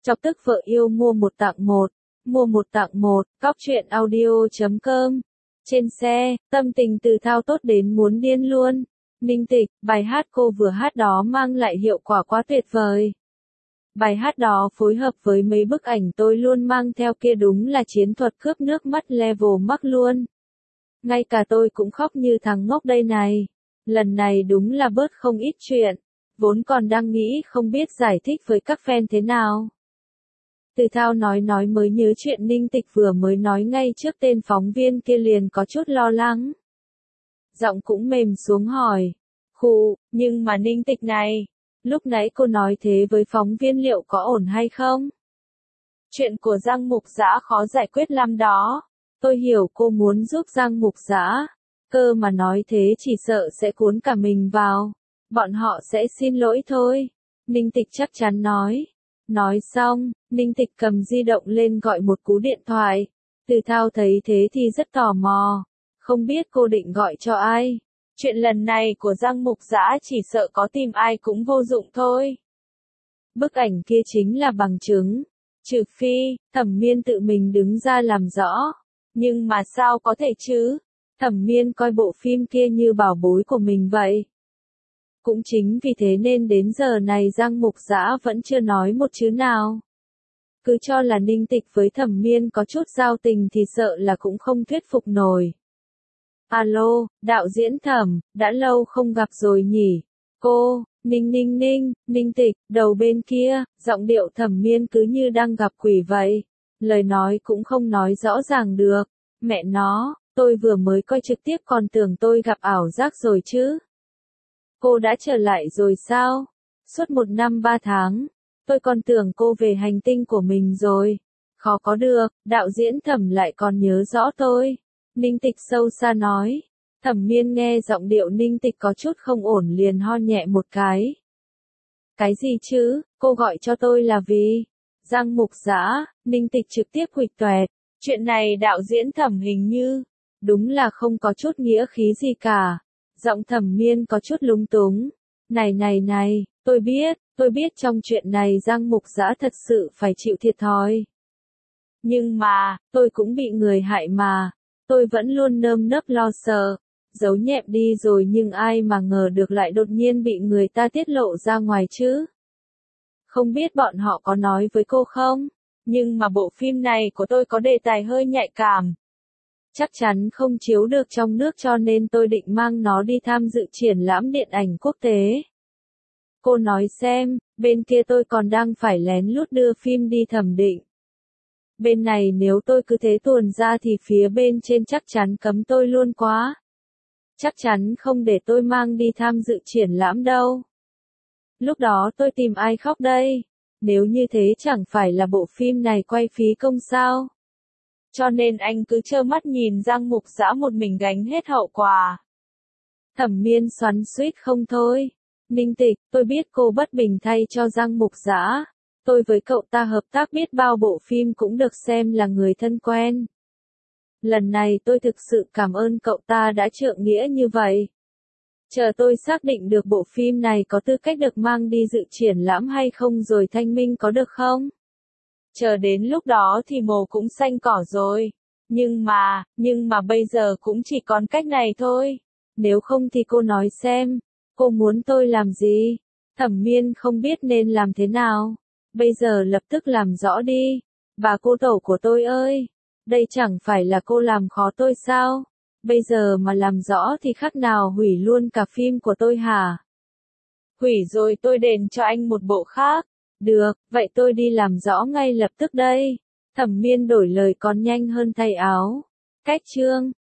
Chọc tức vợ yêu mua một tặng một. Mua một tặng một, cóc.truyện.audio.com. Trên xe, tâm tình Từ Thao tốt đến muốn điên luôn. Ninh Tịch, bài hát cô vừa hát đó mang lại hiệu quả quá tuyệt vời. Bài hát đó phối hợp với mấy bức ảnh tôi luôn mang theo kia đúng là chiến thuật cướp nước mắt level mắc luôn. Ngay cả tôi cũng khóc như thằng ngốc đây này. Lần này đúng là bớt không ít chuyện. Vốn còn đang nghĩ không biết giải thích với các fan thế nào. Từ Thao nói mới nhớ chuyện Ninh Tịch vừa mới nói ngay trước tên phóng viên kia liền có chút lo lắng. Giọng cũng mềm xuống hỏi. Khụ, nhưng mà Ninh Tịch này, lúc nãy cô nói thế với phóng viên liệu có ổn hay không? Chuyện của Giang Mục Dã khó giải quyết lắm đó. Tôi hiểu cô muốn giúp Giang Mục Dã. Cơ mà nói thế chỉ sợ sẽ cuốn cả mình vào. Bọn họ sẽ xin lỗi thôi. Ninh Tịch chắc chắn nói. Nói xong, Ninh Tịch cầm di động lên gọi một cú điện thoại. Từ Thao thấy thế thì rất tò mò. Không biết cô định gọi cho ai. Chuyện lần này của Giang Mục Dã chỉ sợ có tìm ai cũng vô dụng thôi. Bức ảnh kia chính là bằng chứng. Trừ phi, Thẩm Miên tự mình đứng ra làm rõ. Nhưng mà sao có thể chứ? Thẩm Miên coi bộ phim kia như bảo bối của mình vậy. Cũng chính vì thế nên đến giờ này Giang Mục Dã vẫn chưa nói một chữ nào. Cứ cho là Ninh Tịch với Thẩm Miên có chút giao tình thì sợ là cũng không thuyết phục nổi. Alo, đạo diễn Thẩm, đã lâu không gặp rồi nhỉ? Cô, Ninh Tịch, đầu bên kia, giọng điệu Thẩm Miên cứ như đang gặp quỷ vậy. Lời nói cũng không nói rõ ràng được. Mẹ nó, tôi vừa mới coi trực tiếp còn tưởng tôi gặp ảo giác rồi chứ. Cô đã trở lại rồi sao? Suốt 1 năm 3 tháng, tôi còn tưởng cô về hành tinh của mình rồi. Khó có được, đạo diễn Thẩm lại còn nhớ rõ tôi. Ninh Tịch sâu xa nói. Thẩm Miên nghe giọng điệu Ninh Tịch có chút không ổn liền ho nhẹ một cái. Cái gì chứ, cô gọi cho tôi là vì? Giang Mục Dã, Ninh Tịch trực tiếp huỵch toẹt. Chuyện này đạo diễn Thẩm hình như, đúng là không có chút nghĩa khí gì cả. Giọng Thẩm Miên có chút lúng túng. Này, tôi biết trong chuyện này Giang Mục Dã thật sự phải chịu thiệt thòi. Nhưng mà, tôi cũng bị người hại mà. Tôi vẫn luôn nơm nớp lo sợ. Giấu nhẹm đi rồi nhưng ai mà ngờ được lại đột nhiên bị người ta tiết lộ ra ngoài chứ. Không biết bọn họ có nói với cô không? Nhưng mà bộ phim này của tôi có đề tài hơi nhạy cảm. Chắc chắn không chiếu được trong nước cho nên tôi định mang nó đi tham dự triển lãm điện ảnh quốc tế. Cô nói xem, bên kia tôi còn đang phải lén lút đưa phim đi thẩm định. Bên này nếu tôi cứ thế tuồn ra thì phía bên trên chắc chắn cấm tôi luôn quá. Chắc chắn không để tôi mang đi tham dự triển lãm đâu. Lúc đó tôi tìm ai khóc đây? Nếu như thế chẳng phải là bộ phim này quay phí công sao? Cho nên anh cứ trơ mắt nhìn Giang Mục Dã một mình gánh hết hậu quả. Thẩm Miên xoắn xuýt không thôi. Ninh Tịch, tôi biết cô bất bình thay cho Giang Mục Dã. Tôi với cậu ta hợp tác biết bao bộ phim cũng được xem là người thân quen. Lần này tôi thực sự cảm ơn cậu ta đã trượng nghĩa như vậy. Chờ tôi xác định được bộ phim này có tư cách được mang đi dự triển lãm hay không rồi thanh minh có được không? Chờ đến lúc đó thì mồ cũng xanh cỏ rồi. Nhưng mà bây giờ cũng chỉ còn cách này thôi. Nếu không thì cô nói xem, cô muốn tôi làm gì? Thẩm Miên không biết nên làm thế nào. Bây giờ lập tức làm rõ đi. Bà cô tẩu của tôi ơi, đây chẳng phải là cô làm khó tôi sao? Bây giờ mà làm rõ thì khác nào hủy luôn cả phim của tôi hả? Hủy rồi tôi đền cho anh một bộ khác. Được, vậy tôi đi làm rõ ngay lập tức đây. Thẩm Miên đổi lời còn nhanh hơn thay áo. Cách chương